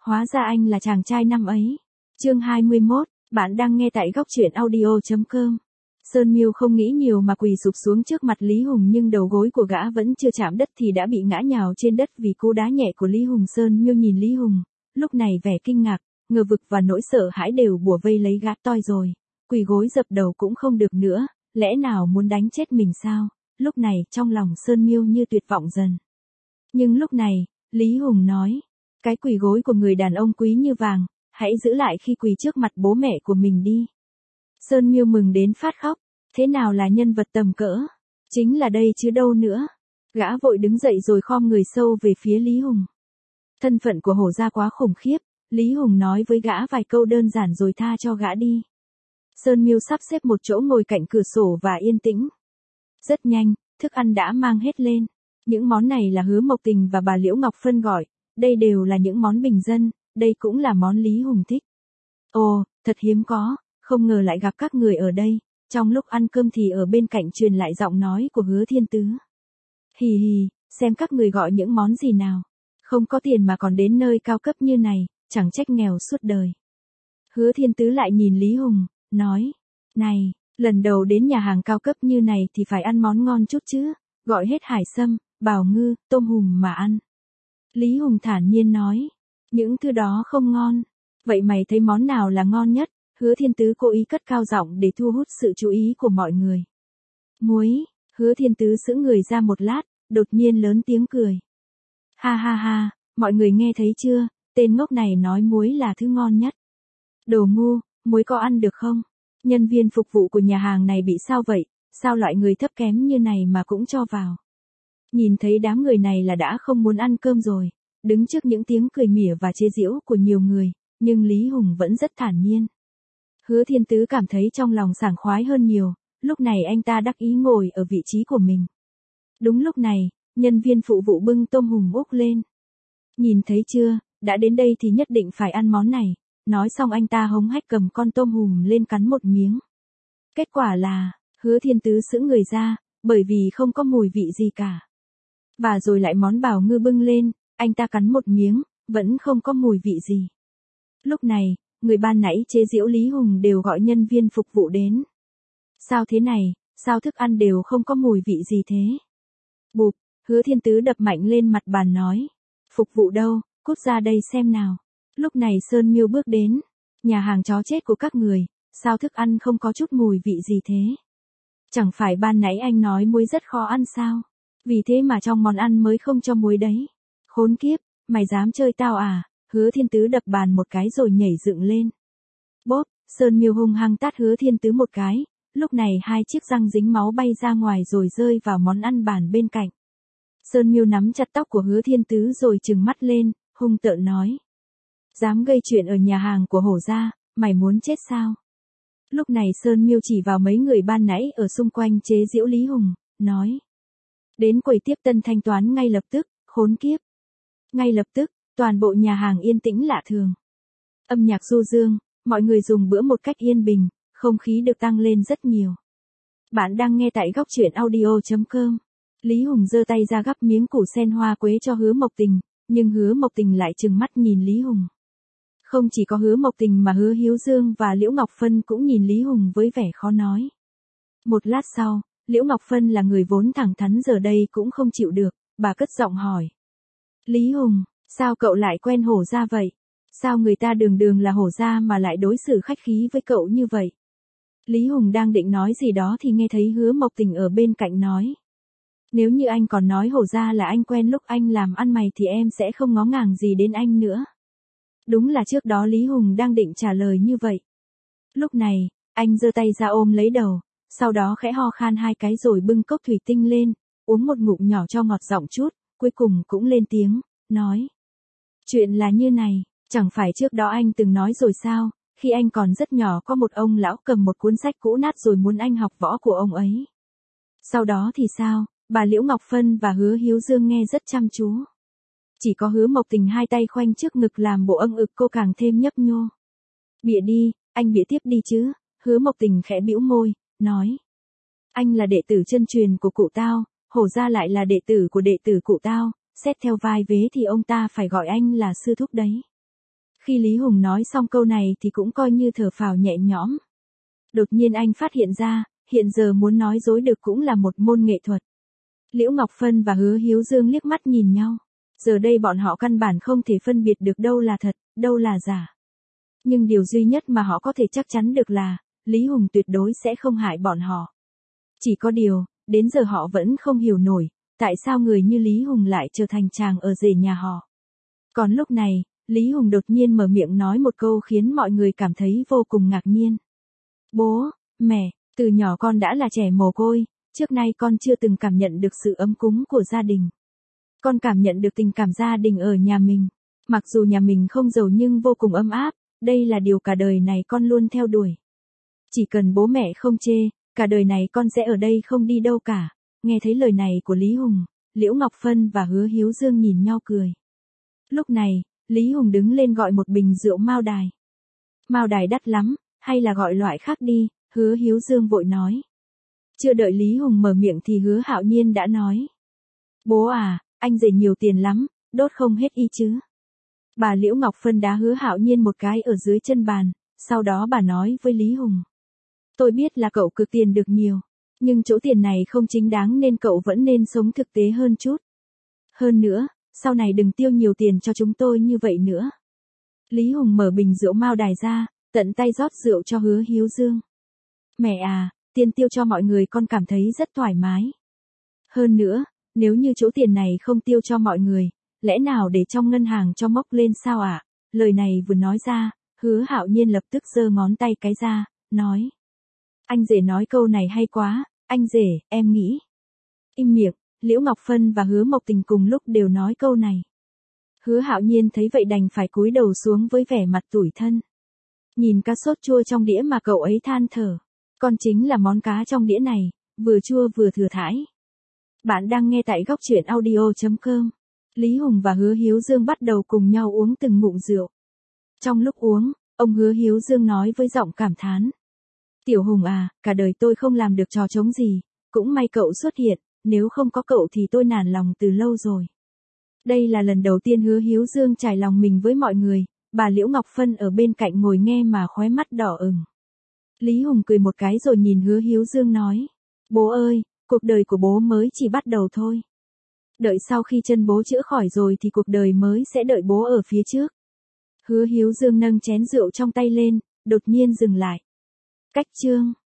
Hóa ra anh là chàng trai năm ấy. Chương 21, bạn đang nghe tại góc truyện audio.com. Sơn Miêu không nghĩ nhiều mà quỳ sụp xuống trước mặt Lý Hùng, nhưng đầu gối của gã vẫn chưa chạm đất thì đã bị ngã nhào trên đất vì cú đá nhẹ của Lý Hùng. Sơn Miêu nhìn Lý Hùng, lúc này vẻ kinh ngạc, ngờ vực và nỗi sợ hãi đều bủa vây lấy gã. Toi rồi, quỳ gối dập đầu cũng không được nữa, lẽ nào muốn đánh chết mình sao? Lúc này trong lòng Sơn Miêu như tuyệt vọng dần. Nhưng lúc này, Lý Hùng nói, cái quỳ gối của người đàn ông quý như vàng, hãy giữ lại khi quỳ trước mặt bố mẹ của mình đi. Sơn Miêu mừng đến phát khóc, thế nào là nhân vật tầm cỡ? Chính là đây chứ đâu nữa. Gã vội đứng dậy rồi khom người sâu về phía Lý Hùng. Thân phận của hổ gia quá khủng khiếp, Lý Hùng nói với gã vài câu đơn giản rồi tha cho gã đi. Sơn Miêu sắp xếp một chỗ ngồi cạnh cửa sổ và yên tĩnh. Rất nhanh, thức ăn đã mang hết lên. Những món này là Hứa Mộc Tình và bà Liễu Ngọc Phân gọi, đây đều là những món bình dân, đây cũng là món Lý Hùng thích. Ồ, thật hiếm có, không ngờ lại gặp các người ở đây. Trong lúc ăn cơm thì ở bên cạnh truyền lại giọng nói của Hứa Thiên Tứ. Hì hì, xem các người gọi những món gì nào. Không có tiền mà còn đến nơi cao cấp như này, chẳng trách nghèo suốt đời. Hứa Thiên Tứ lại nhìn Lý Hùng, nói, này, lần đầu đến nhà hàng cao cấp như này thì phải ăn món ngon chút chứ, gọi hết hải sâm, bào ngư, tôm hùm mà ăn. Lý Hùng thản nhiên nói, những thứ đó không ngon. Vậy mày thấy món nào là ngon nhất? Hứa Thiên Tứ cố ý cất cao giọng để thu hút sự chú ý của mọi người. Muối. Hứa Thiên Tứ sững người ra một lát, đột nhiên lớn tiếng cười. Ha ha ha, mọi người nghe thấy chưa, tên ngốc này nói muối là thứ ngon nhất. Đồ ngu, muối có ăn được không? Nhân viên phục vụ của nhà hàng này bị sao vậy, sao loại người thấp kém như này mà cũng cho vào? Nhìn thấy đám người này là đã không muốn ăn cơm rồi, đứng trước những tiếng cười mỉa và chế giễu của nhiều người, nhưng Lý Hùng vẫn rất thản nhiên. Hứa Thiên Tứ cảm thấy trong lòng sảng khoái hơn nhiều, lúc này anh ta đắc ý ngồi ở vị trí của mình. Đúng lúc này, nhân viên phụ vụ bưng tôm hùm úp lên. Nhìn thấy chưa, đã đến đây thì nhất định phải ăn món này. Nói xong anh ta hống hách cầm con tôm hùm lên cắn một miếng. Kết quả là, Hứa Thiên Tứ sững người ra, bởi vì không có mùi vị gì cả. Và rồi lại món bào ngư bưng lên, anh ta cắn một miếng, vẫn không có mùi vị gì. Lúc này, người ban nãy chế giễu Lý Hùng đều gọi nhân viên phục vụ đến. Sao thế này, sao thức ăn đều không có mùi vị gì thế? Bụp, Hứa Thiên Tứ đập mạnh lên mặt bàn nói. Phục vụ đâu, cút ra đây xem nào. Lúc này Sơn Miêu bước đến. Nhà hàng chó chết của các người, sao thức ăn không có chút mùi vị gì thế? Chẳng phải ban nãy anh nói muối rất khó ăn sao? Vì thế mà trong món ăn mới không cho muối đấy. Khốn kiếp, mày dám chơi tao à? Hứa Thiên Tứ đập bàn một cái rồi nhảy dựng lên. Bốp, Sơn Miêu hung hăng tát Hứa Thiên Tứ một cái, lúc này hai chiếc răng dính máu bay ra ngoài rồi rơi vào món ăn bàn bên cạnh. Sơn Miêu nắm chặt tóc của Hứa Thiên Tứ rồi trừng mắt lên, hung tợn nói. Dám gây chuyện ở nhà hàng của hổ gia, mày muốn chết sao? Lúc này Sơn Miêu chỉ vào mấy người ban nãy ở xung quanh chế giễu Lý Hùng, nói. Đến quầy tiếp tân thanh toán ngay lập tức, khốn kiếp. Ngay lập tức, toàn bộ nhà hàng yên tĩnh lạ thường. Âm nhạc du dương, mọi người dùng bữa một cách yên bình, không khí được tăng lên rất nhiều. Bạn đang nghe tại góc truyện audio.com. Lý Hùng giơ tay ra gắp miếng củ sen hoa quế cho Hứa Mộc Tình, nhưng Hứa Mộc Tình lại trừng mắt nhìn Lý Hùng. Không chỉ có Hứa Mộc Tình mà Hứa Hiếu Dương và Liễu Ngọc Phân cũng nhìn Lý Hùng với vẻ khó nói. Một lát sau, Liễu Ngọc Phân là người vốn thẳng thắn giờ đây cũng không chịu được, bà cất giọng hỏi. Lý Hùng, sao cậu lại quen hổ gia vậy? Sao người ta đường đường là hổ gia mà lại đối xử khách khí với cậu như vậy? Lý Hùng đang định nói gì đó thì nghe thấy Hứa Mộc Tình ở bên cạnh nói. Nếu như anh còn nói hổ gia là anh quen lúc anh làm ăn mày thì em sẽ không ngó ngàng gì đến anh nữa. Đúng là trước đó Lý Hùng đang định trả lời như vậy. Lúc này, anh giơ tay ra ôm lấy đầu, sau đó khẽ ho khan hai cái rồi bưng cốc thủy tinh lên, uống một ngụm nhỏ cho ngọt giọng chút, cuối cùng cũng lên tiếng, nói. Chuyện là như này, chẳng phải trước đó anh từng nói rồi sao, khi anh còn rất nhỏ có một ông lão cầm một cuốn sách cũ nát rồi muốn anh học võ của ông ấy. Sau đó thì sao, bà Liễu Ngọc Phân và Hứa Hiếu Dương nghe rất chăm chú. Chỉ có Hứa Mộc Tình hai tay khoanh trước ngực làm bộ âng ực cô càng thêm nhấp nhô. Bịa đi, anh bịa tiếp đi chứ, Hứa Mộc Tình khẽ bĩu môi, nói. Anh là đệ tử chân truyền của cụ tao, hổ gia lại là đệ tử của đệ tử cụ tao, xét theo vai vế thì ông ta phải gọi anh là sư thúc đấy. Khi Lý Hùng nói xong câu này thì cũng coi như thở phào nhẹ nhõm. Đột nhiên anh phát hiện ra, hiện giờ muốn nói dối được cũng là một môn nghệ thuật. Liễu Ngọc Phân và Hứa Hiếu Dương liếc mắt nhìn nhau. Giờ đây bọn họ căn bản không thể phân biệt được đâu là thật, đâu là giả. Nhưng điều duy nhất mà họ có thể chắc chắn được là, Lý Hùng tuyệt đối sẽ không hại bọn họ. Chỉ có điều, đến giờ họ vẫn không hiểu nổi, tại sao người như Lý Hùng lại trở thành chàng ở rể nhà họ. Còn lúc này, Lý Hùng đột nhiên mở miệng nói một câu khiến mọi người cảm thấy vô cùng ngạc nhiên. Bố, mẹ, từ nhỏ con đã là trẻ mồ côi, trước nay con chưa từng cảm nhận được sự ấm cúng của gia đình. Con cảm nhận được tình cảm gia đình ở nhà mình. Mặc dù nhà mình không giàu nhưng vô cùng ấm áp, đây là điều cả đời này con luôn theo đuổi. Chỉ cần bố mẹ không chê, cả đời này con sẽ ở đây không đi đâu cả. Nghe thấy lời này của Lý Hùng, Liễu Ngọc Phân và Hứa Hiếu Dương nhìn nhau cười. Lúc này, Lý Hùng đứng lên gọi một bình rượu Mao Đài. Mao Đài đắt lắm, hay là gọi loại khác đi, Hứa Hiếu Dương vội nói. Chưa đợi Lý Hùng mở miệng thì Hứa Hạo Nhiên đã nói. Bố à, anh rể nhiều tiền lắm, đốt không hết y chứ. Bà Liễu Ngọc Phân đá Hứa Hạo Nhiên một cái ở dưới chân bàn, sau đó bà nói với Lý Hùng. Tôi biết là cậu cực tiền được nhiều, nhưng chỗ tiền này không chính đáng nên cậu vẫn nên sống thực tế hơn chút. Hơn nữa, sau này đừng tiêu nhiều tiền cho chúng tôi như vậy nữa. Lý Hùng mở bình rượu Mao Đài ra, tận tay rót rượu cho Hứa Hiếu Dương. Mẹ à, tiền tiêu cho mọi người con cảm thấy rất thoải mái. Hơn nữa, nếu như chỗ tiền này không tiêu cho mọi người, lẽ nào để trong ngân hàng cho mốc lên sao ạ? Lời này vừa nói ra, Hứa Hạo Nhiên lập tức giơ ngón tay cái ra, nói. Anh rể nói câu này hay quá, anh rể, em nghĩ. Im miệng, Liễu Ngọc Phân và Hứa Mộc Tình cùng lúc đều nói câu này. Hứa Hạo Nhiên thấy vậy đành phải cúi đầu xuống với vẻ mặt tủi thân. Nhìn cá sốt chua trong đĩa mà cậu ấy than thở. Con chính là món cá trong đĩa này, vừa chua vừa thừa thãi. Bạn đang nghe tại góc truyện audio.com. Lý Hùng và Hứa Hiếu Dương bắt đầu cùng nhau uống từng ngụm rượu. Trong lúc uống, ông Hứa Hiếu Dương nói với giọng cảm thán. Tiểu Hùng à, cả đời tôi không làm được trò trống gì, cũng may cậu xuất hiện, nếu không có cậu thì tôi nản lòng từ lâu rồi. Đây là lần đầu tiên Hứa Hiếu Dương trải lòng mình với mọi người, bà Liễu Ngọc Phân ở bên cạnh ngồi nghe mà khóe mắt đỏ ửng. Lý Hùng cười một cái rồi nhìn Hứa Hiếu Dương nói. Bố ơi, cuộc đời của bố mới chỉ bắt đầu thôi. Đợi sau khi chân bố chữa khỏi rồi thì cuộc đời mới sẽ đợi bố ở phía trước. Hứa Hiếu Dương nâng chén rượu trong tay lên, đột nhiên dừng lại. Cách chương